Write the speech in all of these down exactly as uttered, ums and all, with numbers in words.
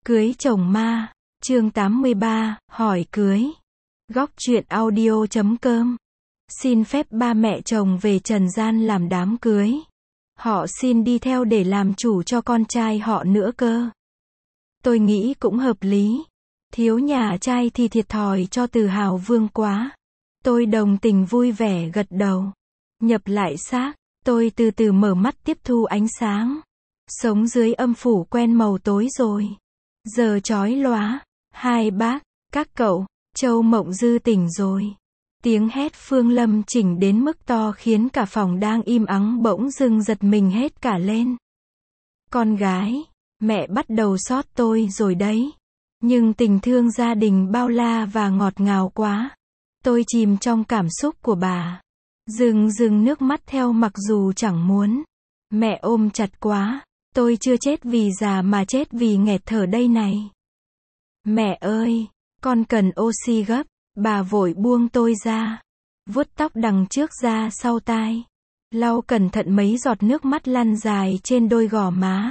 Cưới chồng ma, chương tám mươi ba, hỏi cưới. Góc truyện audio chấm com. Xin phép ba mẹ chồng về trần gian làm đám cưới. Họ xin đi theo để làm chủ cho con trai họ nữa cơ. Tôi nghĩ cũng hợp lý. Thiếu nhà trai thì thiệt thòi cho Từ Hào Vương quá. Tôi đồng tình vui vẻ gật đầu. Nhập lại xác, tôi từ từ mở mắt tiếp thu ánh sáng. Sống dưới âm phủ quen màu tối rồi. Giờ chói lóa. Hai bác, các cậu, Châu Mộng Dư tỉnh rồi. Tiếng hét Phương Lâm chỉnh đến mức to khiến cả phòng đang im ắng bỗng dưng giật mình hết cả lên. Con gái, mẹ bắt đầu xót tôi rồi đấy. Nhưng tình thương gia đình bao la và ngọt ngào quá. Tôi chìm trong cảm xúc của bà. Rưng rưng nước mắt theo mặc dù chẳng muốn. Mẹ ôm chặt quá. Tôi chưa chết vì già mà chết vì nghẹt thở đây này. Mẹ ơi, con cần oxy gấp. Bà vội buông tôi ra. Vuốt tóc đằng trước ra sau tai. Lau cẩn thận mấy giọt nước mắt lăn dài trên đôi gò má.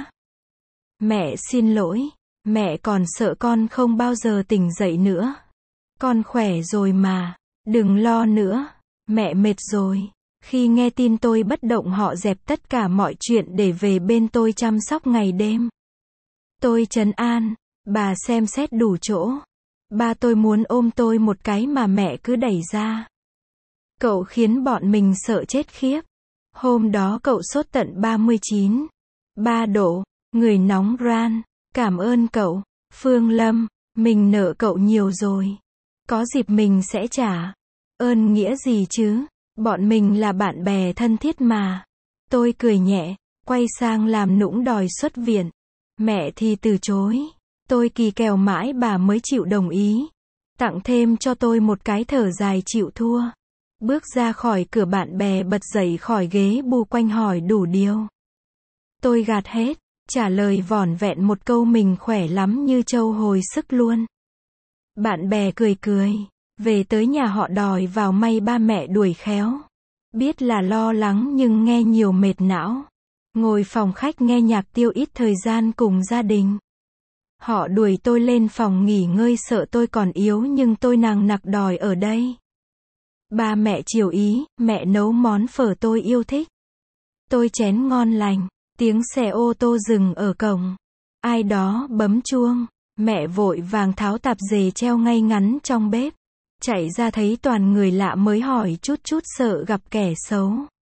Mẹ xin lỗi. Mẹ còn sợ con không bao giờ tỉnh dậy nữa. Con khỏe rồi mà. Đừng lo nữa. Mẹ mệt rồi. Khi nghe tin tôi bất động họ dẹp tất cả mọi chuyện để về bên tôi chăm sóc ngày đêm. Tôi trấn an. Bà xem xét đủ chỗ. Ba tôi muốn ôm tôi một cái mà mẹ cứ đẩy ra. Cậu khiến bọn mình sợ chết khiếp. Hôm đó cậu sốt tận ba mươi chín. ba độ. Người nóng ran. Cảm ơn cậu. Phương Lâm. Mình nợ cậu nhiều rồi. Có dịp mình sẽ trả. Ơn nghĩa gì chứ. Bọn mình là bạn bè thân thiết mà. Tôi cười nhẹ. Quay sang làm nũng đòi xuất viện. Mẹ thì từ chối. Tôi kỳ kèo mãi bà mới chịu đồng ý. Tặng thêm cho tôi một cái thở dài chịu thua. Bước ra khỏi cửa bạn bè bật dậy khỏi ghế bu quanh hỏi đủ điều. Tôi gạt hết. Trả lời vỏn vẹn một câu mình khỏe lắm như trâu hồi sức luôn. Bạn bè cười cười. Về tới nhà họ đòi vào may ba mẹ đuổi khéo. Biết là lo lắng nhưng nghe nhiều mệt não. Ngồi phòng khách nghe nhạc tiêu ít thời gian cùng gia đình. Họ đuổi tôi lên phòng nghỉ ngơi sợ tôi còn yếu nhưng tôi nằng nặc đòi ở đây. Ba mẹ chiều ý, mẹ nấu món phở tôi yêu thích. Tôi chén ngon lành, tiếng xe ô tô dừng ở cổng. Ai đó bấm chuông, mẹ vội vàng tháo tạp dề treo ngay ngắn trong bếp. Chạy ra thấy toàn người lạ mới hỏi chút chút sợ gặp kẻ xấu.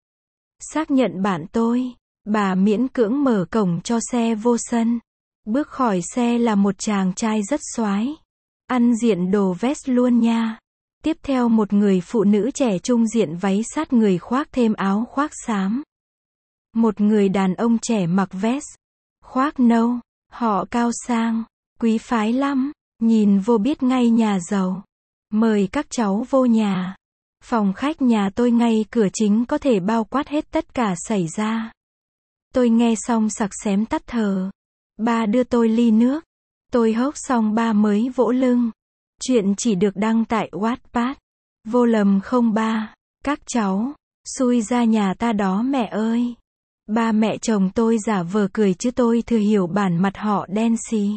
Xác nhận bạn tôi, bà miễn cưỡng mở cổng cho xe vô sân. Bước khỏi xe là một chàng trai rất soái. Ăn diện đồ vest luôn nha. Tiếp theo một người phụ nữ trẻ trung diện váy sát người khoác thêm áo khoác xám. Một người đàn ông trẻ mặc vest, khoác nâu. Họ cao sang, quý phái lắm. Nhìn vô biết ngay nhà giàu. Mời các cháu vô nhà. Phòng khách nhà tôi ngay cửa chính có thể bao quát hết tất cả xảy ra. Tôi nghe xong sặc xém tắt thở. Ba đưa tôi ly nước. Tôi hốc xong ba mới vỗ lưng. Chuyện chỉ được đăng tại Wattpad. Vô lầm không ba. Các cháu. Xui ra nhà ta đó mẹ ơi. Ba mẹ chồng tôi giả vờ cười chứ tôi thừa hiểu bản mặt họ đen xì.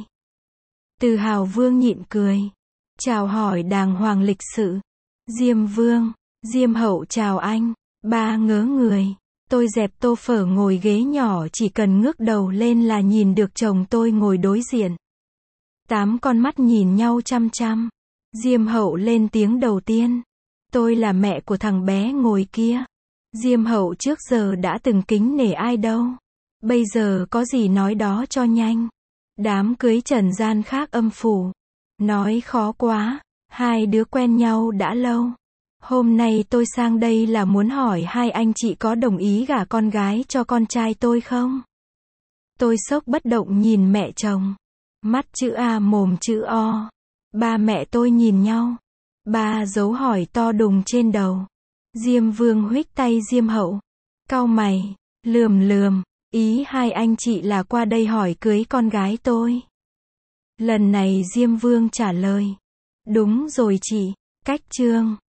Từ Hào Vương nhịn cười. Chào hỏi đàng hoàng lịch sự. Diêm Vương. Diêm Hậu chào anh. Ba ngớ người. Tôi dẹp tô phở ngồi ghế nhỏ chỉ cần ngước đầu lên là nhìn được chồng tôi ngồi đối diện. Tám con mắt nhìn nhau chăm chăm. Diêm Hậu lên tiếng đầu tiên. Tôi là mẹ của thằng bé ngồi kia. Diêm Hậu trước giờ đã từng kính nể ai đâu. Bây giờ có gì nói đó cho nhanh. Đám cưới trần gian khác âm phủ. Nói khó quá. Hai đứa quen nhau đã lâu. Hôm nay tôi sang đây là muốn hỏi hai anh chị có đồng ý gả con gái cho con trai tôi không? Tôi sốc bất động nhìn mẹ chồng. Mắt chữ A mồm chữ O. Ba mẹ tôi nhìn nhau. Ba dấu hỏi to đùng trên đầu. Diêm Vương huých tay Diêm Hậu. Cau mày. Lườm lườm. Ý hai anh chị là qua đây hỏi cưới con gái tôi. Lần này Diêm Vương trả lời. Đúng rồi chị. Cách trương.